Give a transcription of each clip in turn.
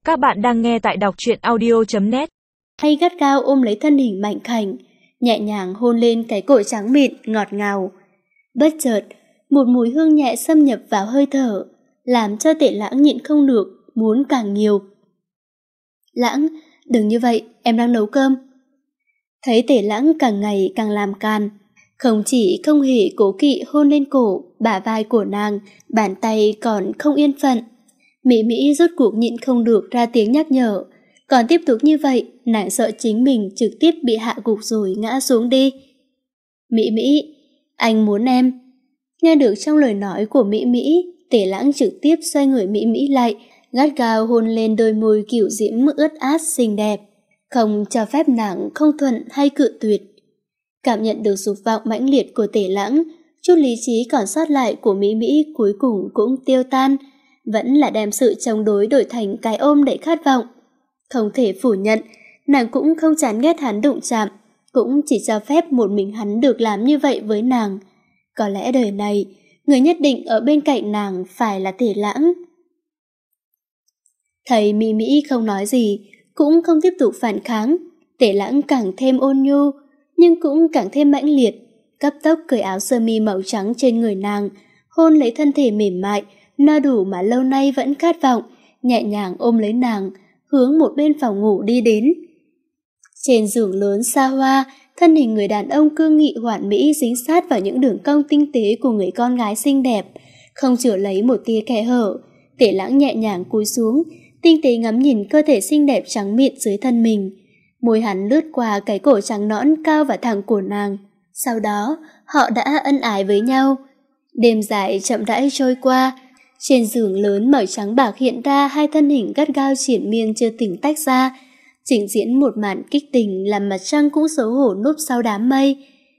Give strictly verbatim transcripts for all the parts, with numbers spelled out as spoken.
Các bạn đang nghe tại đọc truyện audio chấm net. Hay gắt gao ôm lấy thân hình mảnh khảnh, nhẹ nhàng hôn lên cái cổ trắng mịn ngọt ngào. Bất chợt, một mùi hương nhẹ xâm nhập vào hơi thở, làm cho Tể Lãng nhịn không được, muốn càng nhiều. Lãng, đừng như vậy, em đang nấu cơm. Thấy Tể Lãng càng ngày càng làm càn, không chỉ không hề cố kỵ hôn lên cổ, bả vai của nàng, bàn tay còn không yên phận. Mỹ Mỹ rốt cuộc nhịn không được ra tiếng nhắc nhở. Còn tiếp tục như vậy, nàng sợ chính mình trực tiếp bị hạ gục rồi ngã xuống đi. Mỹ Mỹ, anh muốn em. Nghe được trong lời nói của Mỹ Mỹ, Tể Lãng trực tiếp xoay người Mỹ Mỹ lại, gắt gao hôn lên đôi môi kiểu diễm ướt át xinh đẹp, không cho phép nàng không thuận hay cự tuyệt. Cảm nhận được dục vọng mãnh liệt của Tể Lãng, chút lý trí còn sót lại của Mỹ Mỹ cuối cùng cũng tiêu tan, vẫn là đem sự chống đối đổi thành cái ôm đầy khát vọng. Không thể phủ nhận, nàng cũng không chán ghét hắn đụng chạm, cũng chỉ cho phép một mình hắn được làm như vậy với nàng. Có lẽ đời này, người nhất định ở bên cạnh nàng phải là Tể Lãng. Thấy Mỹ Mỹ không nói gì, cũng không tiếp tục phản kháng, Tể Lãng càng thêm ôn nhu, nhưng cũng càng thêm mãnh liệt, cấp tốc cởi áo sơ mi màu trắng trên người nàng, hôn lấy thân thể mềm mại, no đủ mà lâu nay vẫn khát vọng, nhẹ nhàng ôm lấy nàng, hướng một bên phòng ngủ đi đến. Trên giường lớn xa hoa, thân hình người đàn ông cương nghị hoàn mỹ dính sát vào những đường cong tinh tế của người con gái xinh đẹp, không chừa lấy một tia kẽ hở. Tể Lãng nhẹ nhàng cúi xuống, tinh tế ngắm nhìn cơ thể xinh đẹp trắng mịn dưới thân mình. Môi hắn lướt qua cái cổ trắng nõn cao và thẳng của nàng. Sau đó, họ đã ân ái với nhau. Đêm dài chậm rãi trôi qua, trên giường lớn màu trắng bạc hiện ra hai thân hình gắt gao triển miên chưa tỉnh tách ra, trình diễn một màn kích tình làm mặt trăng cũng xấu hổ núp sau đám mây.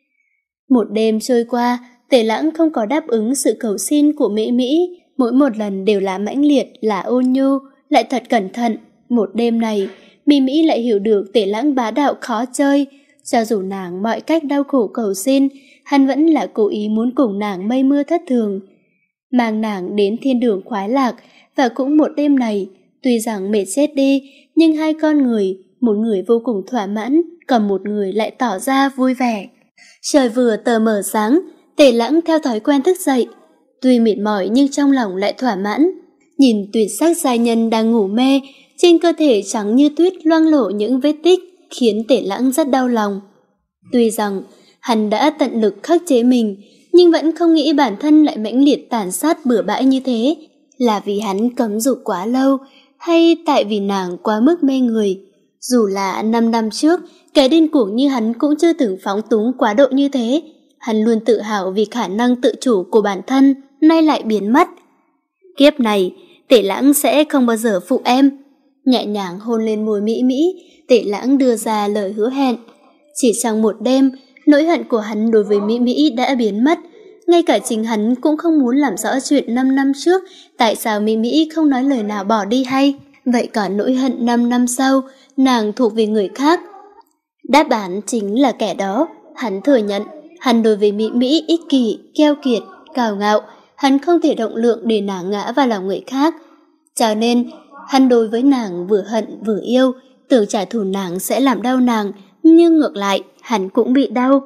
Một đêm trôi qua, Tể Lãng không có đáp ứng sự cầu xin của Mỹ Mỹ, mỗi một lần đều là mãnh liệt, là ôn nhu, lại thật cẩn thận. Một đêm này, Mỹ Mỹ lại hiểu được Tể Lãng bá đạo khó chơi, cho dù nàng mọi cách đau khổ cầu xin, hắn vẫn là cố ý muốn cùng nàng mây mưa thất thường, mang nàng đến thiên đường khoái lạc. Và cũng một đêm này, tuy rằng mệt chết đi, nhưng hai con người, một người vô cùng thỏa mãn, còn một người lại tỏ ra vui vẻ. Trời vừa tờ mờ sáng, Tể Lãng theo thói quen thức dậy, tuy mệt mỏi nhưng trong lòng lại thỏa mãn. Nhìn tuyệt sắc giai nhân đang ngủ mê, trên cơ thể trắng như tuyết loang lổ những vết tích, khiến Tể Lãng rất đau lòng. Tuy rằng hắn đã tận lực khắc chế mình, nhưng vẫn không nghĩ bản thân lại mãnh liệt tàn sát bừa bãi như thế. Là vì hắn cấm dục quá lâu, hay tại vì nàng quá mức mê người? Dù là năm năm trước, kẻ điên cuồng như hắn cũng chưa từng phóng túng quá độ như thế. Hắn luôn tự hào vì khả năng tự chủ của bản thân, nay lại biến mất. Kiếp này, Tể Lãng sẽ không bao giờ phụ em. Nhẹ nhàng hôn lên môi Mỹ Mỹ, Tể Lãng đưa ra lời hứa hẹn. Chỉ trong một đêm, nỗi hận của hắn đối với Mỹ Mỹ đã biến mất. Ngay cả chính hắn cũng không muốn làm rõ chuyện năm năm trước, tại sao Mỹ Mỹ không nói lời nào bỏ đi hay. Vậy còn nỗi hận năm năm sau, nàng thuộc về người khác. Đáp án chính là kẻ đó. Hắn thừa nhận, hắn đối với Mỹ Mỹ ích kỷ, keo kiệt, cào ngạo. Hắn không thể động lượng để nàng ngã vào lòng người khác. Cho nên, hắn đối với nàng vừa hận vừa yêu, tưởng trả thù nàng sẽ làm đau nàng, nhưng ngược lại, hắn cũng bị đau.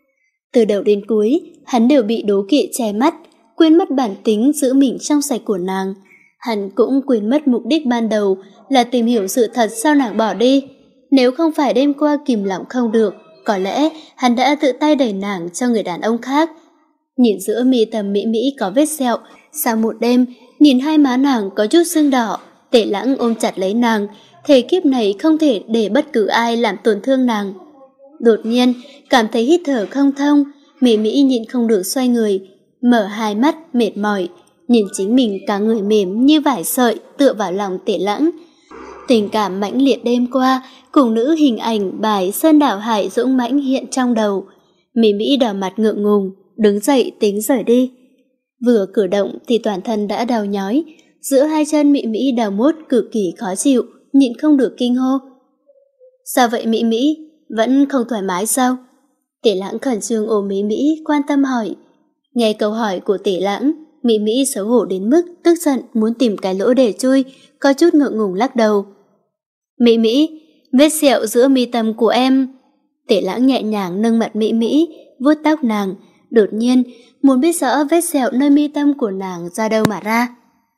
Từ đầu đến cuối, hắn đều bị đố kỵ che mắt, quên mất bản tính giữ mình trong sạch của nàng. Hắn cũng quên mất mục đích ban đầu là tìm hiểu sự thật sau nàng bỏ đi. Nếu không phải đêm qua kìm lòng không được, có lẽ hắn đã tự tay đẩy nàng cho người đàn ông khác. Nhìn giữa mi tâm Mỹ Mỹ có vết sẹo, sau một đêm, nhìn hai má nàng có chút sưng đỏ, Tể Lãng ôm chặt lấy nàng, thề kiếp này không thể để bất cứ ai làm tổn thương nàng. Đột nhiên, cảm thấy hít thở không thông, Mỹ Mỹ nhịn không được xoay người, mở hai mắt mệt mỏi, nhìn chính mình cả người mềm như vải sợi tựa vào lòng Tể Lãng. Tình cảm mãnh liệt đêm qua, cùng nữ hình ảnh bài Sơn Đảo Hải dũng mãnh hiện trong đầu. Mỹ Mỹ đỏ mặt ngượng ngùng, đứng dậy tính rời đi. Vừa cử động thì toàn thân đã đau nhói, giữa hai chân Mỹ Mỹ đau mốt cực kỳ khó chịu, nhịn không được kinh hô. Sao vậy Mỹ Mỹ? Vẫn không thoải mái sao? Tể Lãng khẩn trương ôm Mỹ Mỹ quan tâm hỏi. Nghe câu hỏi của Tể Lãng, Mỹ Mỹ xấu hổ đến mức tức giận muốn tìm cái lỗ để chui, có chút ngượng ngùng lắc đầu. Mỹ Mỹ, vết sẹo giữa mi tâm của em. Tể Lãng nhẹ nhàng nâng mặt Mỹ Mỹ, vuốt tóc nàng, đột nhiên muốn biết rõ vết sẹo nơi mi tâm của nàng ra đâu mà ra.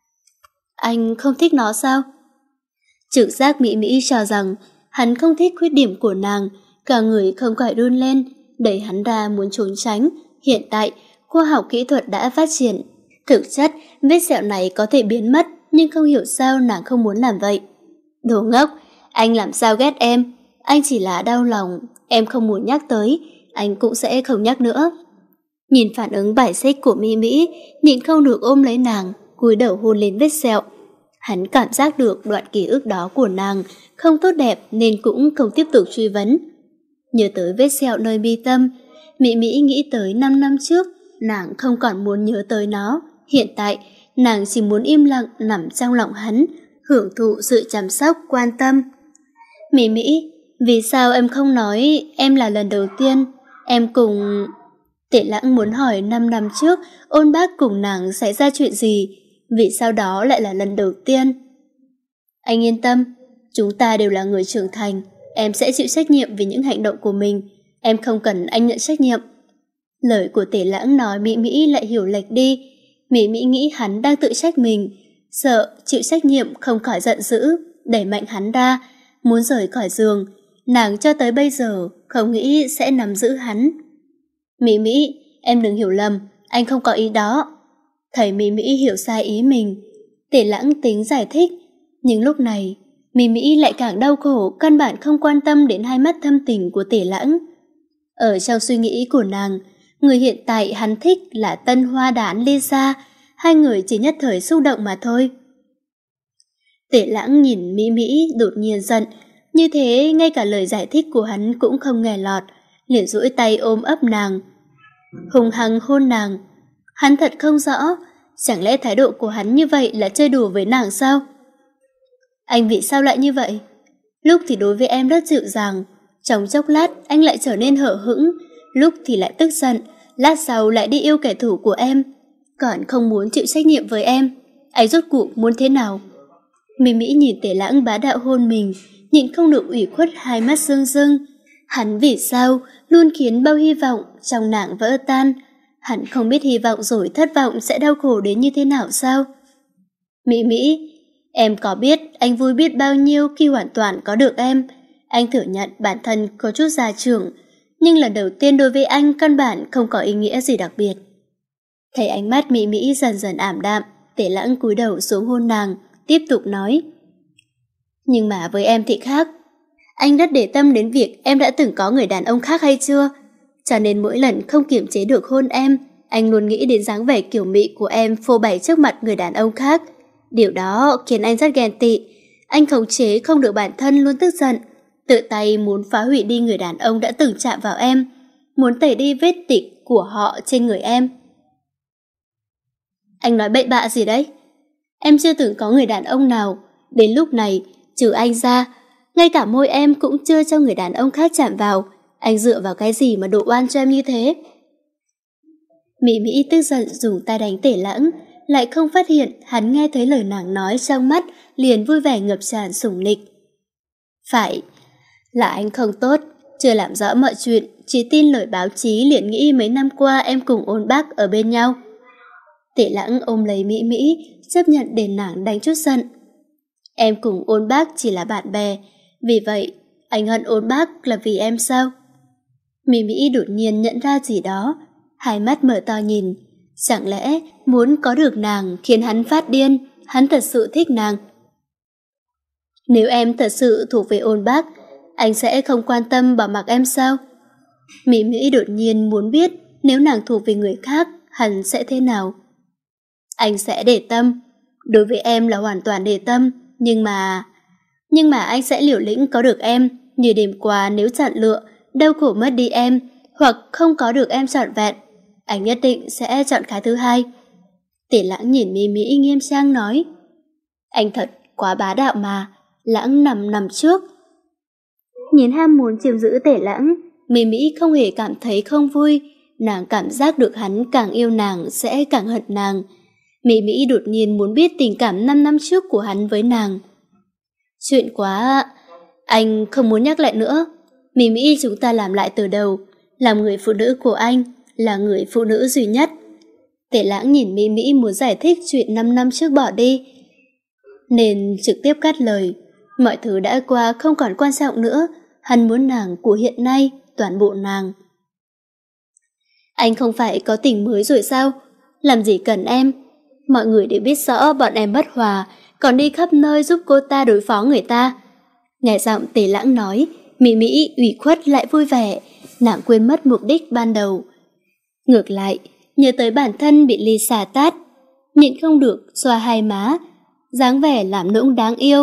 Anh không thích nó sao? Trực giác Mỹ Mỹ cho rằng hắn không thích khuyết điểm của nàng, cả người không khỏi run lên, đẩy hắn ra muốn trốn tránh. Hiện tại, khoa học kỹ thuật đã phát triển. Thực chất, vết sẹo này có thể biến mất, nhưng không hiểu sao nàng không muốn làm vậy. Đồ ngốc, anh làm sao ghét em? Anh chỉ là đau lòng, em không muốn nhắc tới, anh cũng sẽ không nhắc nữa. Nhìn phản ứng bài xích của Mỹ Mỹ, nhịn không được ôm lấy nàng, cúi đầu hôn lên vết sẹo. Hắn cảm giác được đoạn ký ức đó của nàng không tốt đẹp nên cũng không tiếp tục truy vấn. Nhớ tới vết sẹo nơi mi tâm, Mỹ Mỹ nghĩ tới năm năm trước, nàng không còn muốn nhớ tới nó. Hiện tại, nàng chỉ muốn im lặng nằm trong lòng hắn, hưởng thụ sự chăm sóc, quan tâm. Mỹ Mỹ, vì sao em không nói em là lần đầu tiên em cùng... Tể Lãng muốn hỏi năm năm trước Ôn Bác cùng nàng xảy ra chuyện gì, vì sao đó lại là lần đầu tiên. Anh yên tâm, chúng ta đều là người trưởng thành, em sẽ chịu trách nhiệm vì những hành động của mình, em không cần anh nhận trách nhiệm. Lời của Tể Lãng nói Mỹ Mỹ lại hiểu lệch đi. Mỹ Mỹ nghĩ hắn đang tự trách mình, sợ chịu trách nhiệm không khỏi giận dữ, đẩy mạnh hắn ra, muốn rời khỏi giường. Nàng cho tới bây giờ không nghĩ sẽ nắm giữ hắn. Mỹ Mỹ, em đừng hiểu lầm, anh không có ý đó. Thấy Mỹ Mỹ hiểu sai ý mình, Tể Lãng tính giải thích, nhưng lúc này Mỹ Mỹ lại càng đau khổ, căn bản không quan tâm đến hai mắt thâm tình của Tể Lãng. Ở trong suy nghĩ của nàng, người hiện tại hắn thích là tân hoa đán Lisa, hai người chỉ nhất thời xúc động mà thôi. Tể Lãng nhìn Mỹ Mỹ đột nhiên giận, như thế ngay cả lời giải thích của hắn cũng không nghe lọt, liền duỗi tay ôm ấp nàng, hùng hăng hôn nàng. Hắn thật không rõ, chẳng lẽ thái độ của hắn như vậy là chơi đùa với nàng sao? Anh vì sao lại như vậy? Lúc thì đối với em rất dịu dàng, trong chốc lát anh lại trở nên hở hững, lúc thì lại tức giận, lát sau lại đi yêu kẻ thù của em, còn không muốn chịu trách nhiệm với em. Anh rốt cuộc muốn thế nào? Mỹ Mỹ nhìn Tể Lãng bá đạo hôn mình, nhịn không được ủy khuất, hai mắt rưng rưng. Hắn vì sao luôn khiến bao hy vọng trong nàng vỡ tan? Hắn không biết hy vọng rồi thất vọng sẽ đau khổ đến như thế nào sao? Mỹ Mỹ, em có biết anh vui biết bao nhiêu khi hoàn toàn có được em. Anh thừa nhận bản thân có chút già trưởng, nhưng lần đầu tiên đối với anh căn bản không có ý nghĩa gì đặc biệt. Thấy ánh mắt Mỹ Mỹ dần dần ảm đạm, Tể Lãng cúi đầu xuống hôn nàng, tiếp tục nói. Nhưng mà với em thì khác. Anh rất để tâm đến việc em đã từng có người đàn ông khác hay chưa, cho nên mỗi lần không kiềm chế được hôn em, anh luôn nghĩ đến dáng vẻ kiểu mị của em phô bày trước mặt người đàn ông khác. Điều đó khiến anh rất ghen tị. Anh khống chế không được bản thân, luôn tức giận, tự tay muốn phá hủy đi người đàn ông đã từng chạm vào em, muốn tẩy đi vết tịch của họ trên người em. Anh nói bậy bạ gì đấy? Em chưa từng có người đàn ông nào, đến lúc này, trừ anh ra, ngay cả môi em cũng chưa cho người đàn ông khác chạm vào. Anh dựa vào cái gì mà đổ oan cho em như thế? Mỹ Mỹ tức giận dùng tay đánh Tể Lãng, lại không phát hiện hắn nghe thấy lời nàng nói, trong mắt liền vui vẻ ngập tràn sủng nịch. Phải, là anh không tốt, chưa làm rõ mọi chuyện, chỉ tin lời báo chí liền nghĩ mấy năm qua em cùng Ôn Bác ở bên nhau. Tể Lãng ôm lấy Mỹ Mỹ, chấp nhận để nàng đánh chút giận. Em cùng Ôn Bác chỉ là bạn bè, vì vậy anh hận Ôn Bác là vì em sao? Mỹ Mỹ đột nhiên nhận ra gì đó, hai mắt mở to nhìn. Chẳng lẽ muốn có được nàng khiến hắn phát điên, hắn thật sự thích nàng? Nếu em thật sự thuộc về Ôn Bác, anh sẽ không quan tâm bỏ mặc em sao? Mỹ Mỹ đột nhiên muốn biết nếu nàng thuộc về người khác, hắn sẽ thế nào? Anh sẽ để tâm, đối với em là hoàn toàn để tâm, nhưng mà... Nhưng mà anh sẽ liều lĩnh có được em, như đêm qua nếu chọn lựa, đau khổ mất đi em, hoặc không có được em trọn vẹn, anh nhất định sẽ chọn cái thứ hai. Tể Lãng nhìn Mỹ Mỹ nghiêm trang nói. Anh thật quá bá đạo mà. Lãng nằm nằm trước. Nhìn ham muốn chiếm giữ Tể Lãng, Mỹ Mỹ không hề cảm thấy không vui. Nàng cảm giác được hắn càng yêu nàng sẽ càng hận nàng. Mỹ Mỹ đột nhiên muốn biết tình cảm năm năm trước của hắn với nàng. Chuyện quá, anh không muốn nhắc lại nữa. Mỹ Mỹ, chúng ta làm lại từ đầu. Làm người phụ nữ của anh, là người phụ nữ duy nhất. Tề Lãng nhìn Mỹ Mỹ muốn giải thích chuyện năm năm trước bỏ đi, nên trực tiếp cắt lời. Mọi thứ đã qua không còn quan trọng nữa. Hắn muốn nàng của hiện nay, toàn bộ nàng. Anh không phải có tình mới rồi sao? Làm gì cần em? Mọi người đều biết rõ bọn em bất hòa, còn đi khắp nơi giúp cô ta đối phó người ta. Nghe giọng Tề Lãng nói, Mỹ Mỹ ủy khuất lại vui vẻ, nàng quên mất mục đích ban đầu. Ngược lại, nhớ tới bản thân bị ly xà tát, nhịn không được xoa hai má, dáng vẻ làm nũng đáng yêu.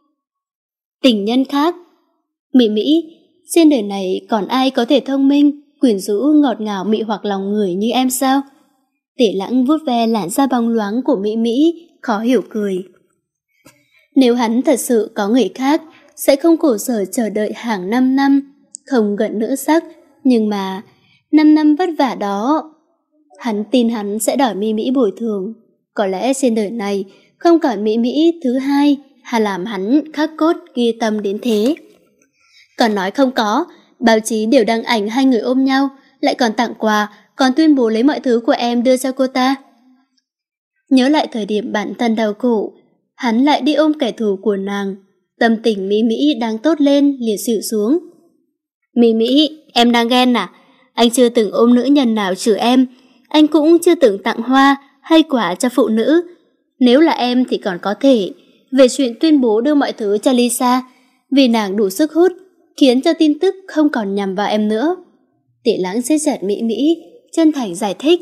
Tình nhân khác. Mỹ Mỹ, trên đời này còn ai có thể thông minh, quyến rũ, ngọt ngào mị hoặc lòng người như em sao? Tề Lãng vuốt ve làn da bóng loáng của Mỹ Mỹ, khó hiểu cười. Nếu hắn thật sự có người khác, sẽ không khổ sở chờ đợi hàng năm năm, không gần nữ sắc, nhưng mà năm năm vất vả đó, hắn tin hắn sẽ đòi Mỹ Mỹ bồi thường. Có lẽ trên đời này không còn Mỹ Mỹ thứ hai, hà làm hắn khắc cốt ghi tâm đến thế. Còn nói không có, báo chí đều đăng ảnh hai người ôm nhau, lại còn tặng quà, còn tuyên bố lấy mọi thứ của em đưa cho cô ta. Nhớ lại thời điểm bản thân đau khổ, hắn lại đi ôm kẻ thù của nàng. Tâm tình Mỹ Mỹ đang tốt lên liền xỉu xuống. Mỹ Mỹ, em đang ghen à? Anh chưa từng ôm nữ nhân nào trừ em, anh cũng chưa từng tặng hoa hay quà cho phụ nữ. Nếu là em thì còn có thể. Về chuyện tuyên bố đưa mọi thứ cho Lisa, vì nàng đủ sức hút, khiến cho tin tức không còn nhằm vào em nữa. Tề Lãng siết chặt Mỹ Mỹ, chân thành giải thích.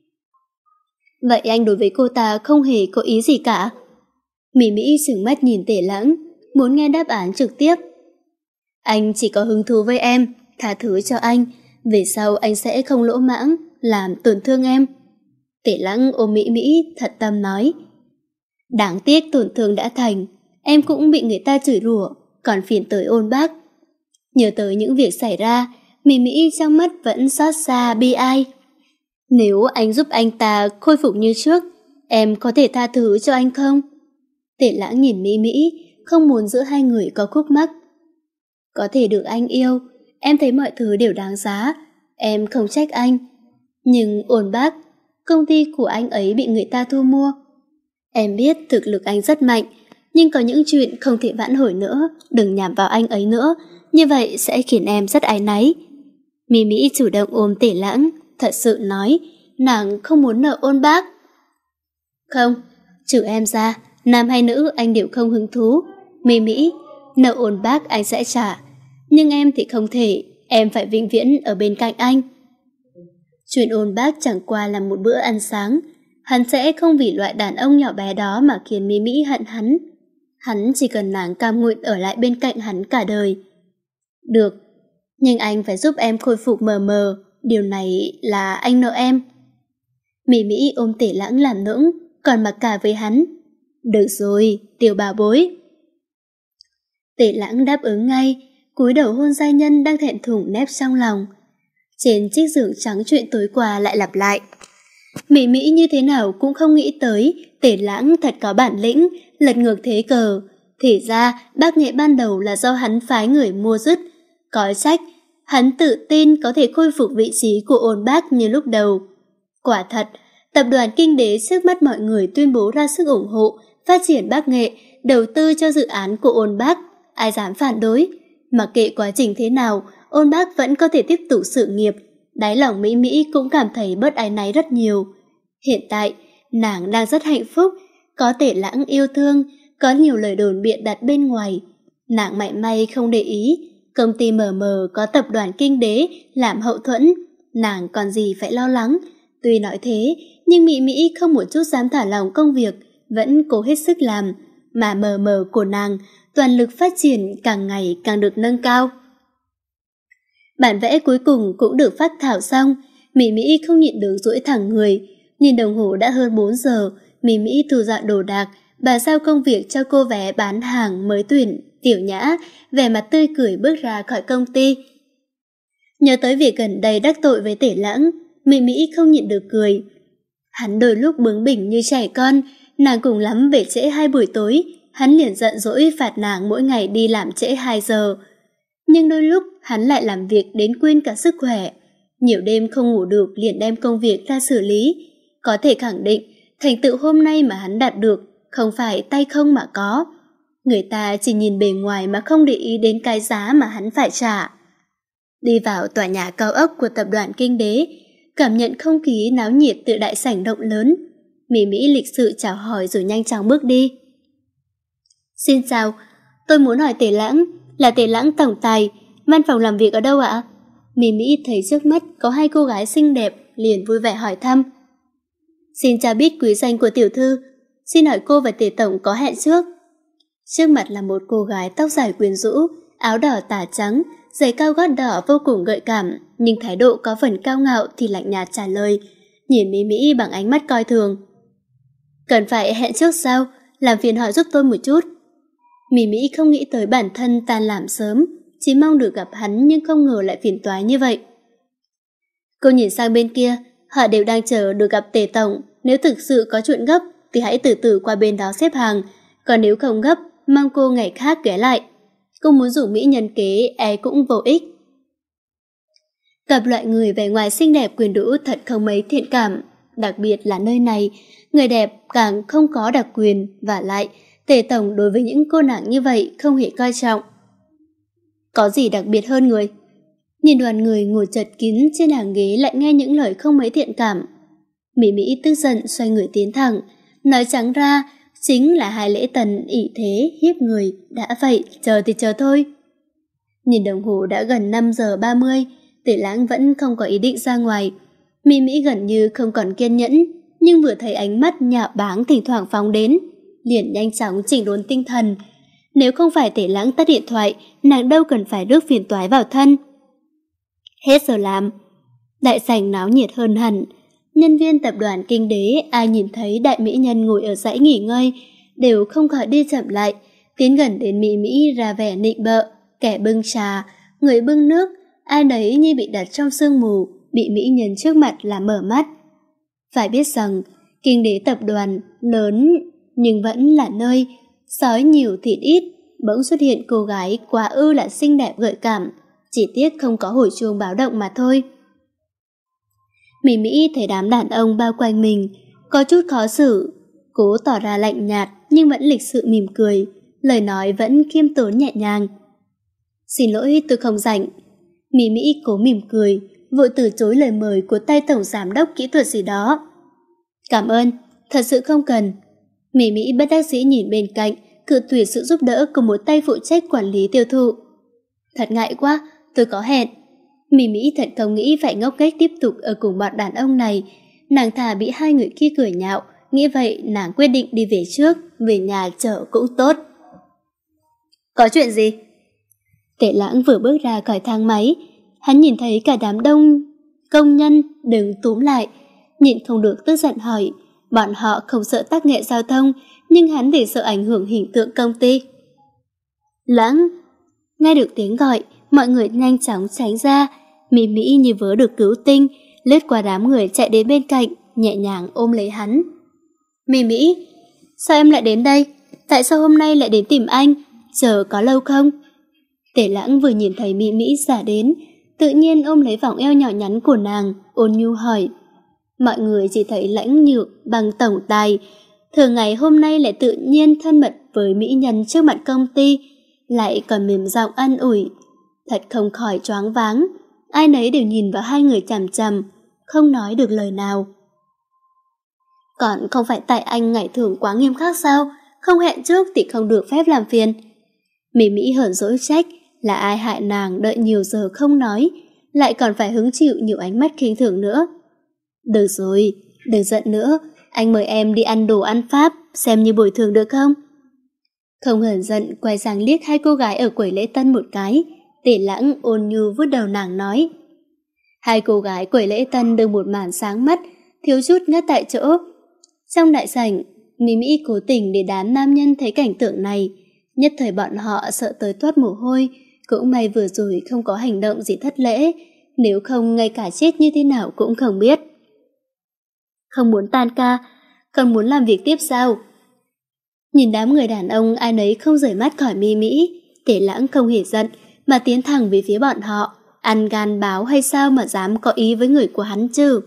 Vậy anh đối với cô ta không hề có ý gì cả? Mỹ Mỹ trừng mắt nhìn Tề Lãng, muốn nghe đáp án trực tiếp. Anh chỉ có hứng thú với em, tha thứ cho anh, về sau anh sẽ không lỗ mãng, làm tổn thương em. Tề Lãng ôm Mỹ Mỹ thật tâm nói. Đáng tiếc tổn thương đã thành, em cũng bị người ta chửi rủa, còn phiền tới ôn bác. Nhớ tới những việc xảy ra, Mỹ Mỹ trong mắt vẫn xót xa bi ai. Nếu anh giúp anh ta khôi phục như trước, em có thể tha thứ cho anh không? Tề Lãng nhìn Mỹ Mỹ, không muốn giữa hai người có khúc mắc. Có thể được anh yêu, em thấy mọi thứ đều đáng giá, em không trách anh. Nhưng ôn bác, công ty của anh ấy bị người ta thu mua. Em biết thực lực anh rất mạnh, nhưng có những chuyện không thể vãn hồi nữa, đừng nhằm vào anh ấy nữa, như vậy sẽ khiến em rất áy náy. Mỹ Mỹ chủ động ôm Tề Lãng, thật sự nói, nàng không muốn nợ ôn bác. Không, trừ em ra, nam hay nữ anh đều không hứng thú. Mỹ Mỹ, nợ ôn bác anh sẽ trả, nhưng em thì không thể, em phải vĩnh viễn ở bên cạnh anh. Chuyện ôn bác chẳng qua là một bữa ăn sáng, hắn sẽ không vì loại đàn ông nhỏ bé đó mà khiến Mỹ Mỹ hận hắn. Hắn chỉ cần nàng cam nguyện ở lại bên cạnh hắn cả đời. Được, nhưng anh phải giúp em khôi phục mờ mờ, điều này là anh nợ em. Mỹ Mỹ ôm Tề Lãng làm nũng, còn mặc cả với hắn. Được rồi, tiểu bà bối. Tề Lãng đáp ứng ngay, cúi đầu hôn giai nhân đang thẹn thùng nép trong lòng. Trên chiếc giường trắng chuyện tối qua lại lặp lại. Mỹ Mỹ như thế nào cũng không nghĩ tới Tề Lãng thật có bản lĩnh, lật ngược thế cờ. Thì ra bác nghệ ban đầu là do hắn phái người mua dứt. Có trách, hắn tự tin có thể khôi phục vị trí của ôn bác như lúc đầu. Quả thật, tập đoàn Kinh Đế trước mắt mọi người tuyên bố ra sức ủng hộ, phát triển bác nghệ, đầu tư cho dự án của ôn bác. Ai dám phản đối? Mặc kệ quá trình thế nào, ôn bác vẫn có thể tiếp tục sự nghiệp. Đáy lòng Mỹ Mỹ cũng cảm thấy bớt áy náy rất nhiều. Hiện tại, nàng đang rất hạnh phúc, có Tề Lãng yêu thương, có nhiều lời đồn bịa đặt bên ngoài. Nàng mảy may không để ý, công ty mờ mờ có tập đoàn Kinh Đế làm hậu thuẫn, nàng còn gì phải lo lắng. Tuy nói thế, nhưng Mỹ Mỹ không một chút dám thả lòng công việc, vẫn cố hết sức làm, mà mờ mờ của nàng toàn lực phát triển càng ngày càng được nâng cao. Bản vẽ cuối cùng cũng được phát thảo xong, Mỹ Mỹ không nhịn được duỗi thẳng người. Nhìn đồng hồ đã hơn bốn giờ, Mỹ Mỹ thu dọn đồ đạc, bà giao công việc cho cô bé bán hàng mới tuyển, Tiểu Nhã, vẻ mặt tươi cười bước ra khỏi công ty. Nhớ tới việc gần đây đắc tội với Tề Lãng, Mỹ Mỹ không nhịn được cười. Hắn đôi lúc bướng bỉnh như trẻ con, nàng cùng lắm về trễ hai buổi tối, hắn liền giận dỗi phạt nàng mỗi ngày đi làm trễ hai giờ. Nhưng đôi lúc hắn lại làm việc đến quên cả sức khỏe. Nhiều đêm không ngủ được liền đem công việc ra xử lý. Có thể khẳng định, thành tựu hôm nay mà hắn đạt được không phải tay không mà có. Người ta chỉ nhìn bề ngoài mà không để ý đến cái giá mà hắn phải trả. Đi vào tòa nhà cao ốc của tập đoàn Kinh Đế, cảm nhận không khí náo nhiệt từ đại sảnh rộng lớn. Mỹ Mỹ lịch sự chào hỏi rồi nhanh chóng bước đi. Xin chào, tôi muốn hỏi Tề Lãng, là Tề Lãng tổng tài, văn phòng làm việc ở đâu ạ? Mỹ Mỹ thấy trước mắt có hai cô gái xinh đẹp, liền vui vẻ hỏi thăm. Xin chào biết quý danh của tiểu thư, xin hỏi cô và Tề tổng có hẹn trước? Trước mặt là một cô gái tóc dài quyến rũ, áo đỏ tà trắng, giày cao gót đỏ vô cùng gợi cảm, nhưng thái độ có phần cao ngạo thì lạnh nhạt trả lời, nhìn Mỹ Mỹ bằng ánh mắt coi thường. Cần phải hẹn trước sao? Làm phiền hỏi giúp tôi một chút. Mỹ Mỹ không nghĩ tới bản thân tan làm sớm, chỉ mong được gặp hắn nhưng không ngờ lại phiền toái như vậy. Cô nhìn sang bên kia, họ đều đang chờ được gặp Tề tổng, nếu thực sự có chuyện gấp thì hãy từ từ qua bên đó xếp hàng, còn nếu không gấp, mong cô ngày khác ghé lại. Cô muốn rủ Mỹ nhân kế e cũng vô ích. Gặp loại người vẻ ngoài xinh đẹp quyến rũ thật không mấy thiện cảm, đặc biệt là nơi này, người đẹp càng không có đặc quyền, và lại Tề tổng đối với những cô nàng như vậy không hề coi trọng. Có gì đặc biệt hơn người? Nhìn đoàn người ngồi chật kín trên hàng ghế lại nghe những lời không mấy thiện cảm. Mỹ Mỹ tức giận xoay người tiến thẳng, nói trắng ra chính là hai lễ tần ỷ thế hiếp người, đã vậy chờ thì chờ thôi. Nhìn đồng hồ đã gần năm giờ ba mươi, Tề Lãng vẫn không có ý định ra ngoài. Mỹ Mỹ gần như không còn kiên nhẫn, nhưng vừa thấy ánh mắt nhạo báng thỉnh thoảng phóng đến, liền nhanh chóng chỉnh đốn tinh thần. Nếu không phải Tề Lãng tắt điện thoại, nàng đâu cần phải rước phiền toái vào thân. Hết giờ làm, đại sảnh náo nhiệt hơn hẳn. Nhân viên tập đoàn Kinh Đế ai nhìn thấy đại mỹ nhân ngồi ở dãy nghỉ ngơi đều không khỏi đi chậm lại, tiến gần đến Mỹ Mỹ ra vẻ nịnh bợ, kẻ bưng trà, người bưng nước, ai nấy như bị đặt trong sương mù, bị mỹ nhân trước mặt làm mở mắt. Phải biết rằng Kinh Đế tập đoàn lớn nhưng vẫn là nơi sói nhiều thịt ít, bỗng xuất hiện cô gái quá ư là xinh đẹp gợi cảm, chỉ tiếc không có hồi chuông báo động mà thôi. Mỹ Mỹ thấy đám đàn ông bao quanh mình, có chút khó xử, cố tỏ ra lạnh nhạt nhưng vẫn lịch sự mỉm cười, lời nói vẫn khiêm tốn nhẹ nhàng. Xin lỗi tôi không rảnh. Mỹ Mỹ cố mỉm cười, vội từ chối lời mời của tay tổng giám đốc kỹ thuật gì đó. Cảm ơn, thật sự không cần. Mỹ Mỹ bất đắc dĩ nhìn bên cạnh, cự tuyệt sự giúp đỡ của một tay phụ trách quản lý tiêu thụ. Thật ngại quá, tôi có hẹn. Mỹ Mỹ thật không nghĩ phải ngốc nghếch tiếp tục ở cùng bọn đàn ông này. Nàng thà bị hai người kia cười nhạo, nghĩ vậy nàng quyết định đi về trước, về nhà chờ cũng tốt. Có chuyện gì? Tề Lãng vừa bước ra khỏi thang máy, hắn nhìn thấy cả đám đông công nhân đứng túm lại, nhịn không được tức giận hỏi. Bọn họ không sợ tắc nghẽn giao thông, nhưng hắn thì sợ ảnh hưởng hình tượng công ty. Lãng! Nghe được tiếng gọi, mọi người nhanh chóng tránh ra. Mỹ Mỹ như vớ được cứu tinh, lướt qua đám người chạy đến bên cạnh, nhẹ nhàng ôm lấy hắn. Mỹ Mỹ, sao em lại đến đây? Tại sao hôm nay lại đến tìm anh? Chờ có lâu không? Tề Lãng vừa nhìn thấy Mỹ Mỹ xả đến, tự nhiên ôm lấy vòng eo nhỏ nhắn của nàng, ôn nhu hỏi. Mọi người chỉ thấy Lãnh Nhược bằng tổng tài, thường ngày hôm nay lại tự nhiên thân mật với mỹ nhân trước mặt công ty, lại còn mềm giọng an ủi. Thật không khỏi choáng váng, ai nấy đều nhìn vào hai người chằm chằm, không nói được lời nào. Còn không phải tại anh ngày thường quá nghiêm khắc sao? Không hẹn trước thì không được phép làm phiền. Mỹ Mỹ hờn dỗi trách, là ai hại nàng đợi nhiều giờ không nói, lại còn phải hứng chịu nhiều ánh mắt khinh thường nữa. Được rồi, đừng giận nữa, anh mời em đi ăn đồ ăn Pháp, xem như bồi thường được không? Không hờn giận, quay sang liếc hai cô gái ở quầy lễ tân một cái, Tề Lãng ôn nhu vuốt đầu nàng nói. Hai cô gái quầy lễ tân được một màn sáng mắt, thiếu chút ngất tại chỗ. Trong đại sảnh, Mỹ Mỹ cố tình để đám nam nhân thấy cảnh tượng này, nhất thời bọn họ sợ tới toát mồ hôi, cũng may vừa rồi không có hành động gì thất lễ, nếu không ngay cả chết như thế nào cũng không biết. Không muốn tan ca, còn muốn làm việc tiếp sao? Nhìn đám người đàn ông ai nấy không rời mắt khỏi Mi Mỹ, Tề Lãng không hề giận mà tiến thẳng về phía bọn họ. Ăn gan báo hay sao mà dám có ý với người của hắn chứ?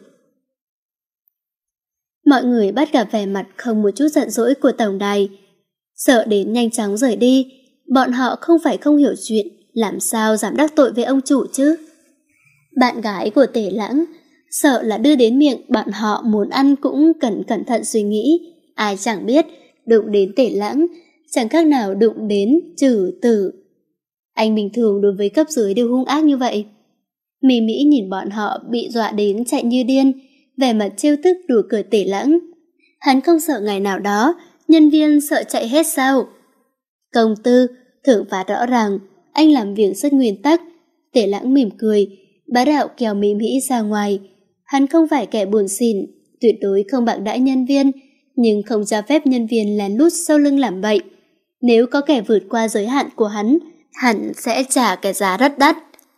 Mọi người bắt gặp vẻ mặt không một chút giận dỗi của tổng đài, sợ đến nhanh chóng rời đi. Bọn họ không phải không hiểu chuyện, làm sao dám đắc tội với ông chủ chứ? Bạn gái của Tề Lãng sợ là đưa đến miệng bọn họ muốn ăn cũng cần cẩn thận suy nghĩ. Ai chẳng biết đụng đến Tề Lãng chẳng khác nào đụng đến trừ tử. Anh bình thường đối với cấp dưới đều hung ác như vậy. Mỹ Mỹ nhìn bọn họ bị dọa đến chạy như điên, vẻ mặt trêu tức đùa cợt Tề Lãng. Hắn không sợ ngày nào đó nhân viên sợ chạy hết sao? Công tư, thưởng phạt rõ ràng, anh làm việc rất nguyên tắc. Tề Lãng mỉm cười, bá đạo kéo Mỹ Mỹ ra ngoài. Hắn không phải kẻ buồn xỉn, tuyệt đối không bạc đãi nhân viên, nhưng không cho phép nhân viên lén lút sau lưng làm bậy. Nếu có kẻ vượt qua giới hạn của hắn, hắn sẽ trả cái giá rất đắt.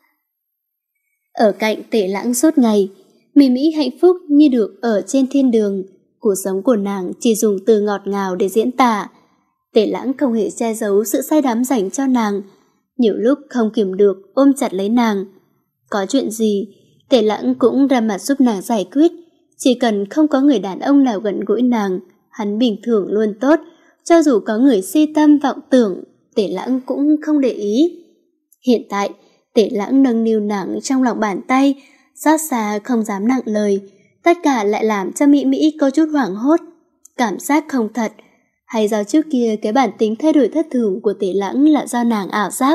Ở cạnh Tề Lãng suốt ngày, Mỹ Mỹ hạnh phúc như được ở trên thiên đường. Cuộc sống của nàng chỉ dùng từ ngọt ngào để diễn tả. Tề Lãng không hề che giấu sự say đắm dành cho nàng, nhiều lúc không kìm được ôm chặt lấy nàng. Có chuyện gì, Tề Lãng cũng ra mặt giúp nàng giải quyết. Chỉ cần không có người đàn ông nào gần gũi nàng, hắn bình thường luôn tốt. Cho dù có người si tâm vọng tưởng, Tề Lãng cũng không để ý. Hiện tại, Tề Lãng nâng niu nàng trong lòng bàn tay, xót xa không dám nặng lời. Tất cả lại làm cho Mỹ Mỹ có chút hoảng hốt, cảm giác không thật. Hay do trước kia cái bản tính thay đổi thất thường của Tề Lãng là do nàng ảo giác?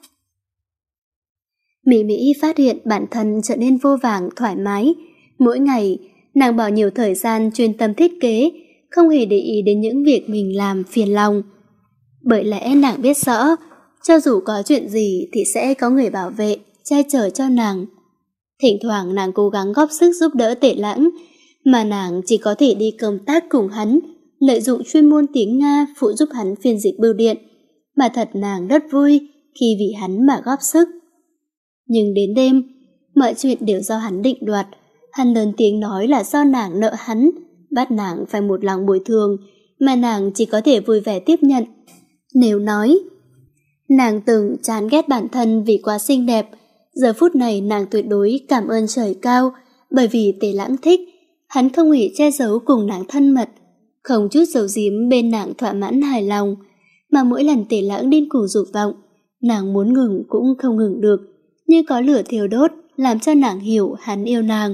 Mỹ Mỹ phát hiện bản thân trở nên vô vàng thoải mái. Mỗi ngày, nàng bỏ nhiều thời gian chuyên tâm thiết kế, không hề để ý đến những việc mình làm phiền lòng. Bởi lẽ nàng biết rõ, cho dù có chuyện gì thì sẽ có người bảo vệ, che chở cho nàng. Thỉnh thoảng nàng cố gắng góp sức giúp đỡ Tề Lãng, mà nàng chỉ có thể đi công tác cùng hắn, lợi dụng chuyên môn tiếng Nga phụ giúp hắn phiên dịch bưu điện, mà thật nàng rất vui khi vì hắn mà góp sức. Nhưng đến đêm, mọi chuyện đều do hắn định đoạt. Hắn lớn tiếng nói là do nàng nợ hắn, bắt nàng phải một lòng bồi thường, mà nàng chỉ có thể vui vẻ tiếp nhận. Nếu nói, nàng từng chán ghét bản thân vì quá xinh đẹp, giờ phút này nàng tuyệt đối cảm ơn trời cao, bởi vì Tề Lãng thích, hắn không hề che giấu cùng nàng thân mật, không chút giấu giếm bên nàng thỏa mãn hài lòng, mà mỗi lần Tề Lãng điên cuồng dục vọng, nàng muốn ngừng cũng không ngừng được, như có lửa thiêu đốt làm cho nàng hiểu hắn yêu nàng.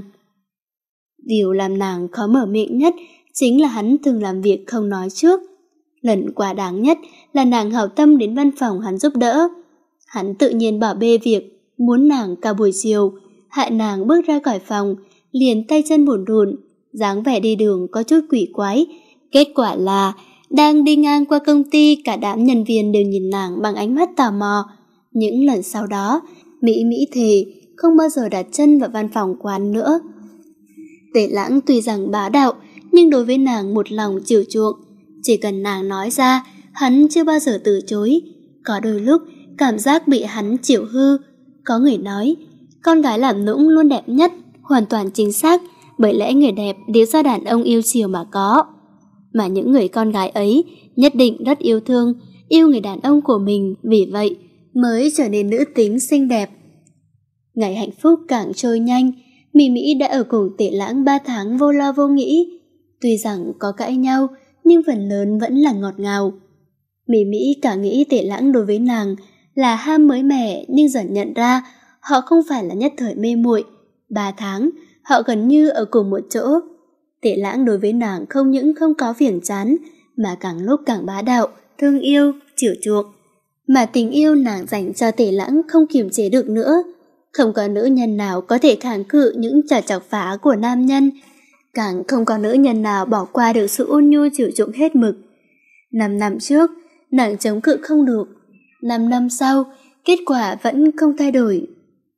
Điều làm nàng khó mở miệng nhất chính là hắn thường làm việc không nói trước. Lần quá đáng nhất là nàng hảo tâm đến văn phòng hắn giúp đỡ. Hắn tự nhiên bỏ bê việc muốn nàng cả buổi chiều, hại nàng bước ra khỏi phòng, liền tay chân buồn rùn, dáng vẻ đi đường có chút quỷ quái. Kết quả là, đang đi ngang qua công ty, cả đám nhân viên đều nhìn nàng bằng ánh mắt tò mò. Những lần sau đó, Mỹ Mỹ thề không bao giờ đặt chân vào văn phòng của hắn nữa. Tề Lãng tuy rằng bá đạo, nhưng đối với nàng một lòng chiều chuộng. Chỉ cần nàng nói ra, hắn chưa bao giờ từ chối. Có đôi lúc, cảm giác bị hắn chiều hư. Có người nói, con gái làm nũng luôn đẹp nhất, hoàn toàn chính xác, bởi lẽ người đẹp đều do đàn ông yêu chiều mà có. Mà những người con gái ấy nhất định rất yêu thương, yêu người đàn ông của mình, vì vậy mới trở nên nữ tính xinh đẹp. Ngày hạnh phúc càng trôi nhanh, Mỹ Mỹ đã ở cùng Tề Lãng ba tháng vô lo vô nghĩ. Tuy rằng có cãi nhau, nhưng phần lớn vẫn là ngọt ngào. Mỹ Mỹ cả nghĩ Tề Lãng đối với nàng là ham mới mẻ, nhưng dần nhận ra họ không phải là nhất thời mê muội. Ba tháng, họ gần như ở cùng một chỗ. Tề Lãng đối với nàng không những không có phiền chán, mà càng lúc càng bá đạo, thương yêu, chiều chuộng. Mà tình yêu nàng dành cho Tề Lãng không kiềm chế được nữa. Không có nữ nhân nào có thể kháng cự những trò chọc phá của nam nhân, càng không có nữ nhân nào bỏ qua được sự ôn nhu chiều chuộng hết mực. Năm năm trước, nàng chống cự không được. Năm năm sau, kết quả vẫn không thay đổi.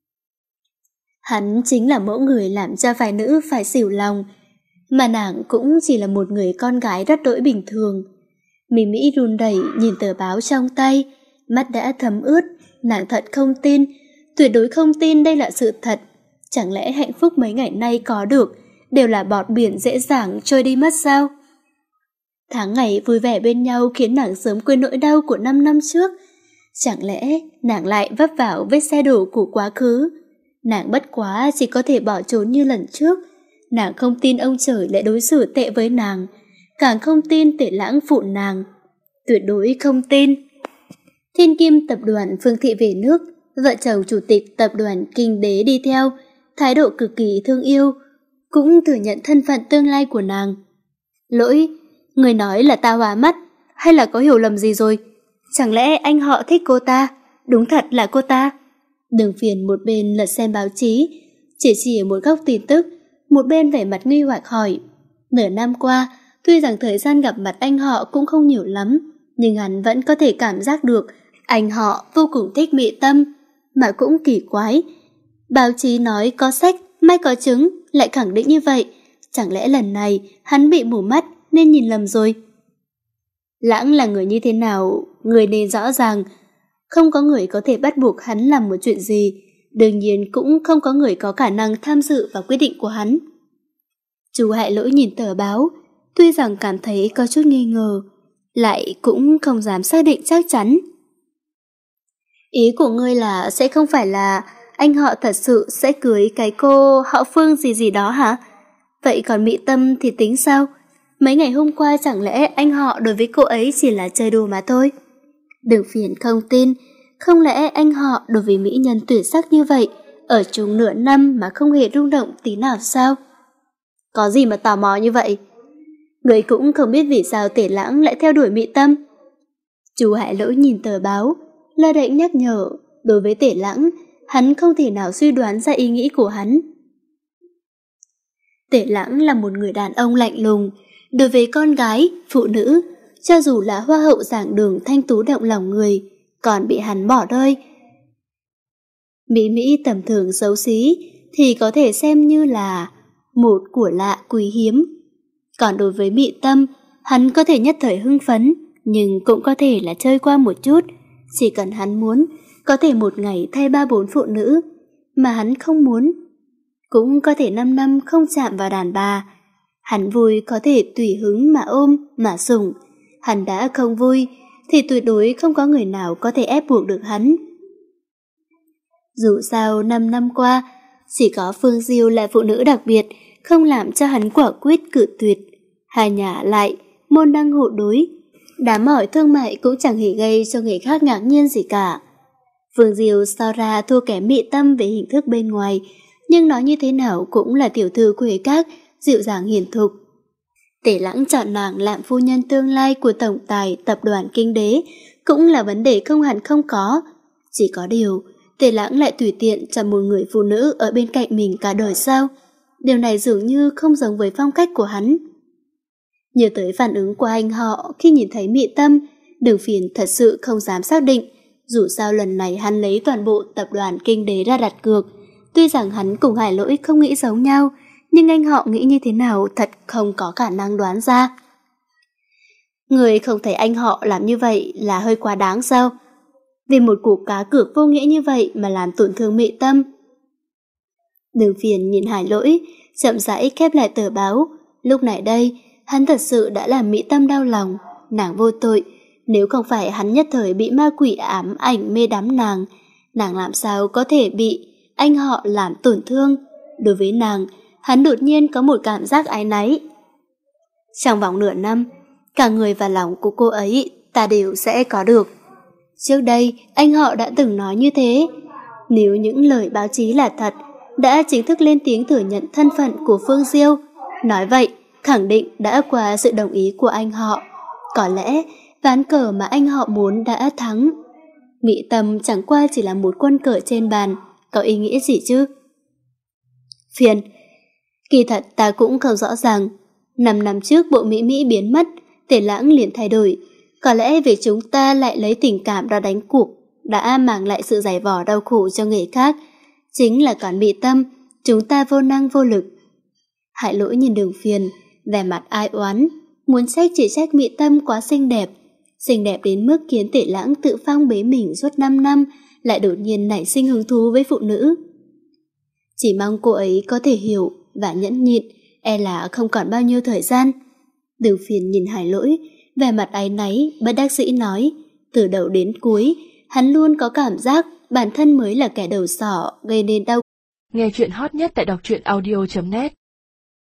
Hắn chính là mẫu người làm cho vài nữ phải xỉu lòng, mà nàng cũng chỉ là một người con gái rất đỗi bình thường. Mỹ Mỹ run rẩy nhìn tờ báo trong tay, mắt đã thấm ướt, nàng thật không tin, tuyệt đối không tin đây là sự thật. Chẳng lẽ hạnh phúc mấy ngày nay có được, đều là bọt biển dễ dàng trôi đi mất sao? Tháng ngày vui vẻ bên nhau khiến nàng sớm quên nỗi đau của năm năm trước. Chẳng lẽ nàng lại vấp vào vết xe đổ của quá khứ? Nàng bất quá chỉ có thể bỏ trốn như lần trước. Nàng không tin ông trời lại đối xử tệ với nàng, càng không tin Tể Lãng phụ nàng. Tuyệt đối không tin. Thiên Kim tập đoàn Phương Thị về nước, vợ chồng chủ tịch tập đoàn Kinh Đế đi theo, thái độ cực kỳ thương yêu, cũng thừa nhận thân phận tương lai của nàng. Lỗi, người nói là ta hóa mắt, hay là có hiểu lầm gì rồi? Chẳng lẽ anh họ thích cô ta? Đúng thật là cô ta. Đường Phiền một bên lật xem báo chí, chỉ chỉ một góc tin tức, một bên vẻ mặt nghi hoặc hỏi. Nửa năm qua, tuy rằng thời gian gặp mặt anh họ cũng không nhiều lắm, nhưng hắn vẫn có thể cảm giác được anh họ vô cùng thích Mị Tâm. Mà cũng kỳ quái, báo chí nói có sách, mai có trứng, lại khẳng định như vậy. Chẳng lẽ lần này hắn bị mù mắt nên nhìn lầm rồi? Lãng là người như thế nào, người nên rõ ràng. Không có người có thể bắt buộc hắn làm một chuyện gì, đương nhiên cũng không có người có khả năng tham dự vào quyết định của hắn. Chú Hại Lỗi nhìn tờ báo, tuy rằng cảm thấy có chút nghi ngờ, lại cũng không dám xác định chắc chắn. Ý của ngươi là sẽ không phải là anh họ thật sự sẽ cưới cái cô họ Phương gì gì đó hả? Vậy còn Mị Tâm thì tính sao? Mấy ngày hôm qua chẳng lẽ anh họ đối với cô ấy chỉ là chơi đùa mà thôi? Đường Phiền không tin, không lẽ anh họ đối với mỹ nhân tuyệt sắc như vậy, ở chung nửa năm mà không hề rung động tí nào sao? Có gì mà tò mò như vậy? Người cũng không biết vì sao Tể Lãng lại theo đuổi Mị Tâm. Chú Hại Lỗi nhìn tờ báo, lơ đễnh nhắc nhở, đối với Tể Lãng, hắn không thể nào suy đoán ra ý nghĩ của hắn. Tể Lãng là một người đàn ông lạnh lùng, đối với con gái, phụ nữ, cho dù là hoa hậu giảng đường thanh tú động lòng người, còn bị hắn bỏ rơi. Mỹ Mỹ tầm thường xấu xí thì có thể xem như là một của lạ quý hiếm. Còn đối với Mị Tâm, hắn có thể nhất thời hưng phấn, nhưng cũng có thể là chơi qua một chút. Chỉ cần hắn muốn, có thể một ngày thay ba bốn phụ nữ, mà hắn không muốn. Cũng có thể năm năm không chạm vào đàn bà. Hắn vui có thể tùy hứng mà ôm, mà sủng. Hắn đã không vui, thì tuyệt đối không có người nào có thể ép buộc được hắn. Dù sao năm năm qua, chỉ có Phương Diêu là phụ nữ đặc biệt, không làm cho hắn quả quyết cự tuyệt. Hai nhà lại, môn đăng hộ đối. Đám hỏi thương mại cũng chẳng hề gây cho người khác ngạc nhiên gì cả. Phương Diêu so ra thua kém Mị Tâm về hình thức bên ngoài, nhưng nói như thế nào cũng là tiểu thư Quế Các, dịu dàng hiền thục. Tể Lãng chọn nàng làm phu nhân tương lai của tổng tài tập đoàn Kinh Đế cũng là vấn đề không hẳn không có. Chỉ có điều, Tể Lãng lại tùy tiện chọn một người phụ nữ ở bên cạnh mình cả đời sao? Điều này dường như không giống với phong cách của hắn. Nhớ tới phản ứng của anh họ khi nhìn thấy Mị Tâm, Đường Phiền thật sự không dám xác định. Dù sao lần này hắn lấy toàn bộ tập đoàn Kinh Đế ra đặt cược. Tuy rằng hắn cùng Hải Lỗi không nghĩ giống nhau, nhưng anh họ nghĩ như thế nào thật không có khả năng đoán ra. Người không thấy anh họ làm như vậy là hơi quá đáng sao? Vì một cuộc cá cược vô nghĩa như vậy mà làm tổn thương Mị Tâm. Đường Phiền nhìn Hải Lỗi, chậm rãi khép lại tờ báo. Lúc này đây, hắn thật sự đã làm Mị Tâm đau lòng. Nàng vô tội, nếu không phải hắn nhất thời bị ma quỷ ám ảnh mê đắm nàng, nàng làm sao có thể bị anh họ làm tổn thương. Đối với nàng, hắn đột nhiên có một cảm giác áy náy. Trong vòng nửa năm, cả người và lòng của cô ấy ta đều sẽ có được. Trước đây, anh họ đã từng nói như thế. Nếu những lời báo chí là thật, đã chính thức lên tiếng thừa nhận thân phận của Phương Diêu. Nói vậy, khẳng định đã qua sự đồng ý của anh họ. Có lẽ, ván cờ mà anh họ muốn đã thắng. Mị Tâm chẳng qua chỉ là một quân cờ trên bàn, có ý nghĩa gì chứ? Phiền, kỳ thật ta cũng không rõ ràng. Năm năm trước bộ Mỹ Mỹ biến mất, Tể Lãng liền thay đổi. Có lẽ việc chúng ta lại lấy tình cảm ra đánh cuộc đã mang lại sự giải vò đau khổ cho người khác. Chính là còn Mị Tâm, chúng ta vô năng vô lực. Hải Lỗi nhìn Đường Phiền, vẻ mặt ai oán, muốn trách chỉ trách Mị Tâm quá xinh đẹp. Xinh đẹp đến mức khiến Tể Lãng tự phong bế mình suốt năm năm, lại đột nhiên nảy sinh hứng thú với phụ nữ. Chỉ mong cô ấy có thể hiểu và nhẫn nhịn, e là không còn bao nhiêu thời gian. Từ Phiền nhìn Hải Lỗi, vẻ mặt áy náy, bất đắc dĩ nói, từ đầu đến cuối, hắn luôn có cảm giác bản thân mới là kẻ đầu sỏ gây nên đau. Nghe chuyện hot nhất tại đọc truyện audio chấm net.